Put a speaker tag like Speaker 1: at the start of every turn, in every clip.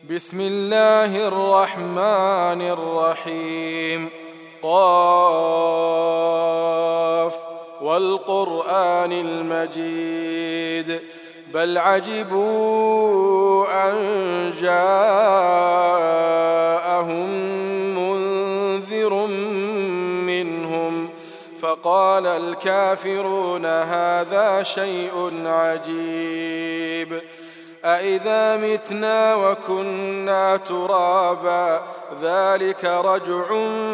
Speaker 1: بسم الله الرحمن الرحيم. قاف والقرآن المجيد بل عجبوا أن جاءهم منذر منهم فقال الكافرون هذا شيء عجيب أإذا متنا وكنا ترابا ذلك رجع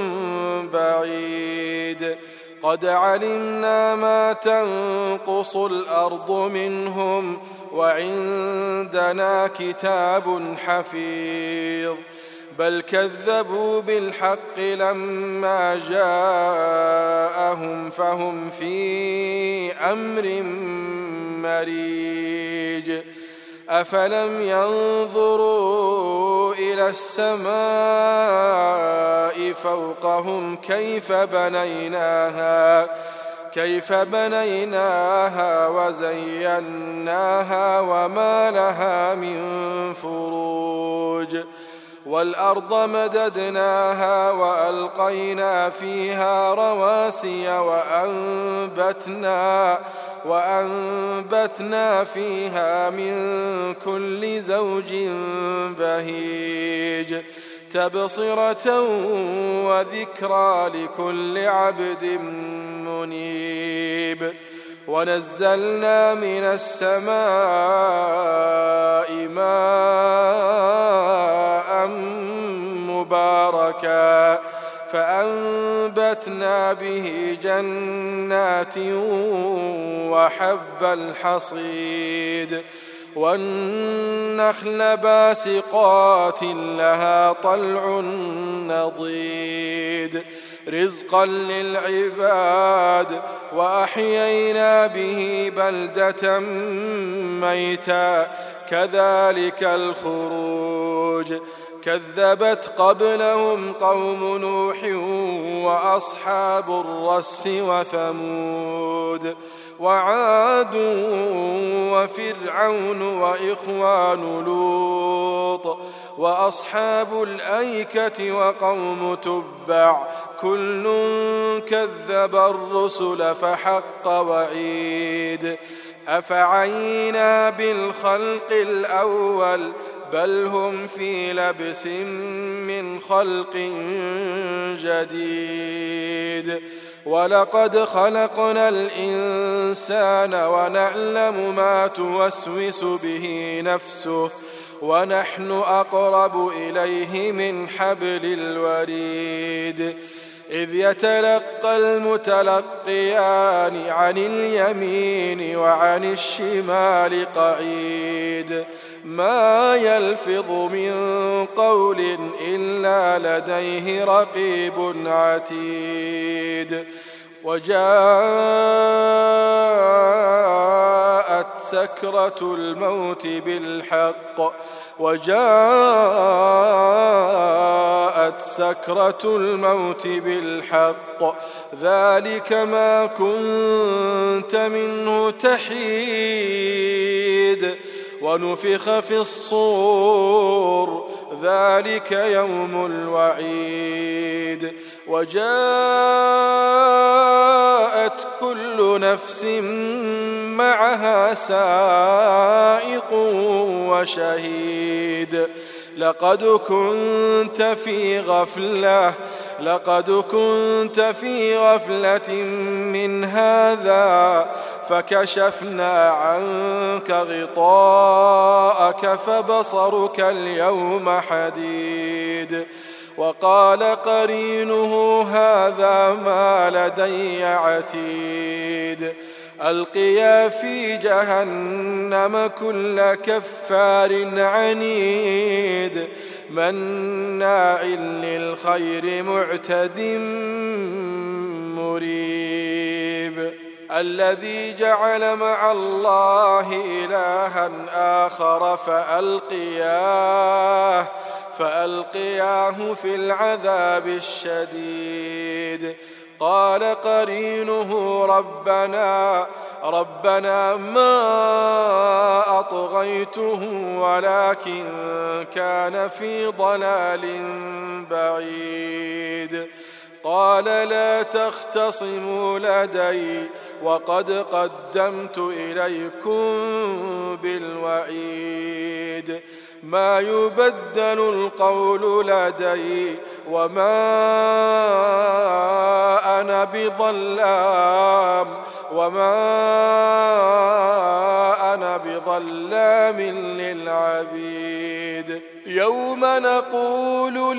Speaker 1: بعيد قد علمنا ما تنقص الأرض منهم وعندنا كتاب حفيظ بل كذبوا بالحق لما جاءهم فهم في أمر مريج أفلم ينظروا إلى السماء فوقهم كيف بنيناها وزيناها وما لها من فروج والأرض مددناها وألقينا فيها رواسي وأنبتنا فيها من كل زوج بهيج تبصرة وذكرى لكل عبد منيب ونزلنا من السماء ماء مباركا فأنبتنا به جنات وحب الحصيد والنخل باسقات لها طلع نضيد رزقا للعباد وأحيينا به بلدة ميتا كذلك الخروج كذبت قبلهم قوم نوح وأصحاب الرس وثمود وعاد وفرعون وإخوان لوط وأصحاب الأيكة وقوم تبع كل كذب الرسل فحق وعيد أفعينا بالخلق الأول بل هم في لبس من خلق جديد ولقد خلقنا الإنسان ونعلم ما توسوس به نفسه ونحن أقرب إليه من حبل الوريد إذ يتلقى المتلقيان عن اليمين وعن الشمال قعيد ما يلفظ من قول إلا لديه رقيب عتيد وجاءت سكرة الموت بالحق ذلك ما كنت منه تحيد ونفخ في الصور ذلك يوم الوعيد وجاءت كل نفس معها سائق وشهيد لقد كنت في غفلة من هذا فكشفنا عنك غطاءك فبصرك اليوم حديد وقال قرينه هذا ما لدي عتيد ألقيا في جهنم كل كفار عنيد مناع للخير معتد مريب الذي جعل مع الله إلها آخر فألقياه في العذاب الشديد قال قرينه ربنا ربنا ما أطغيته ولكن كان في ضلال بعيد. قال لا تختصموا لدي وقد قدمت إليكم بالوعيد. ما يبدل القول لدي وما أنا بظلام للعبيد. يوم نقول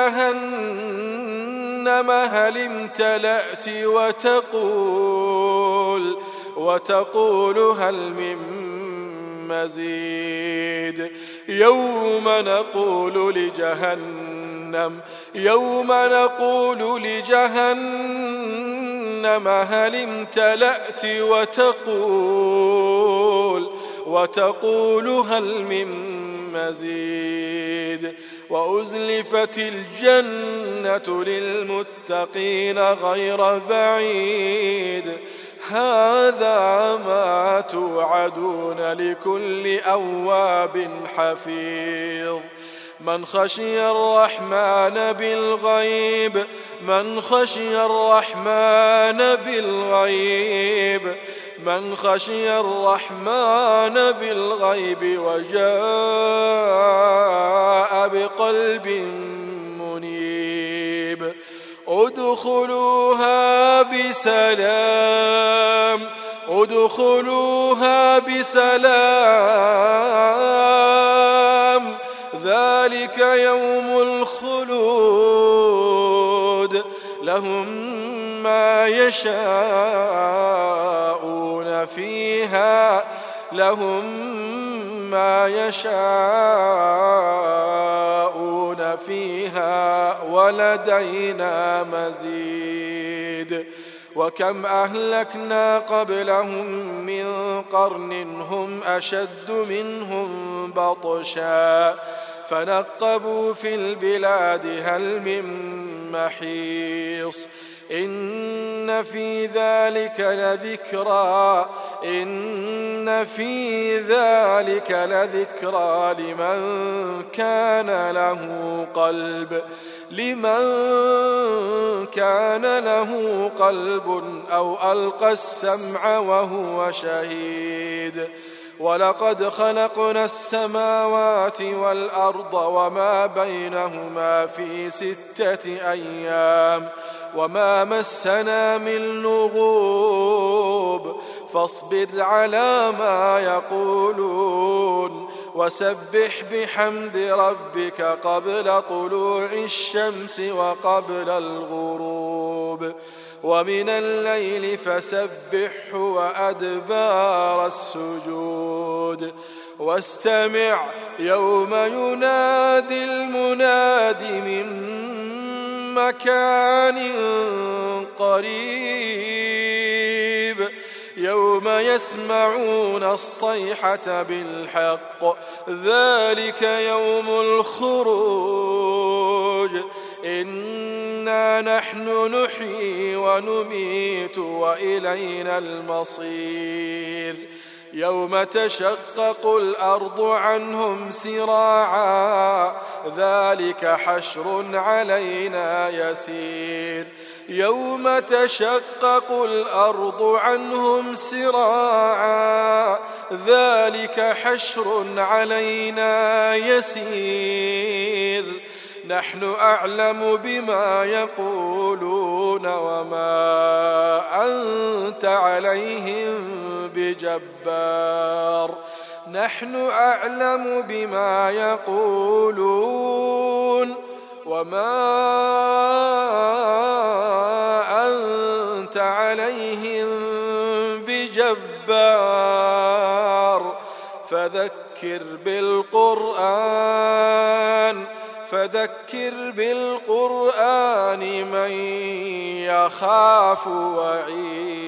Speaker 1: لجهنم هل امتلأت وتقول هل من مزيد. يوم نقول لجهنم هل امتلأت وتقول هل من مزيد. وأزلفت الجنة للمتقين غير بعيد. هذا ما توعدون لكل أواب حفيظ. من خشي الرحمن بالغيب وجاء بقلب منيب. ادخلوها بسلام ذلك يوم الخلود. لهم ما يشاءون فيها ولدينا مزيد. وكم أهلكنا قبلهم من قرن هم أشد منهم بطشا فنقبوا في البلاد هل من محيص. إن في ذلك لذكرى لمن كان له قلب أو ألقى السمع وهو شهيد. ولقد خلقنا السماوات والأرض وما بينهما في 6 أيام وما مسنا من لغوب. فاصبر على ما يقولون وسبح بحمد ربك قبل طلوع الشمس وقبل الغروب ومن الليل فسبحه وأدبار السجود. واستمع يوم ينادي المناد من مكان قريب. يوم يسمعون الصيحة بالحق ذلك يوم الخروج. إنا نحن نحيي ونميت وإلينا المصير. يوم تشقق الأرض عنهم سراعا ذلك حشر علينا يسير. يوم تشقق الأرض عنهم سراعا ذلك حشر علينا يسير. نحن أعلم بما يقولون وما أنت عليهم بجبار. نحن أعلم بما يقولون وما أنت عليهم بجبار. فذكر بالقرآن من يخاف وعيد.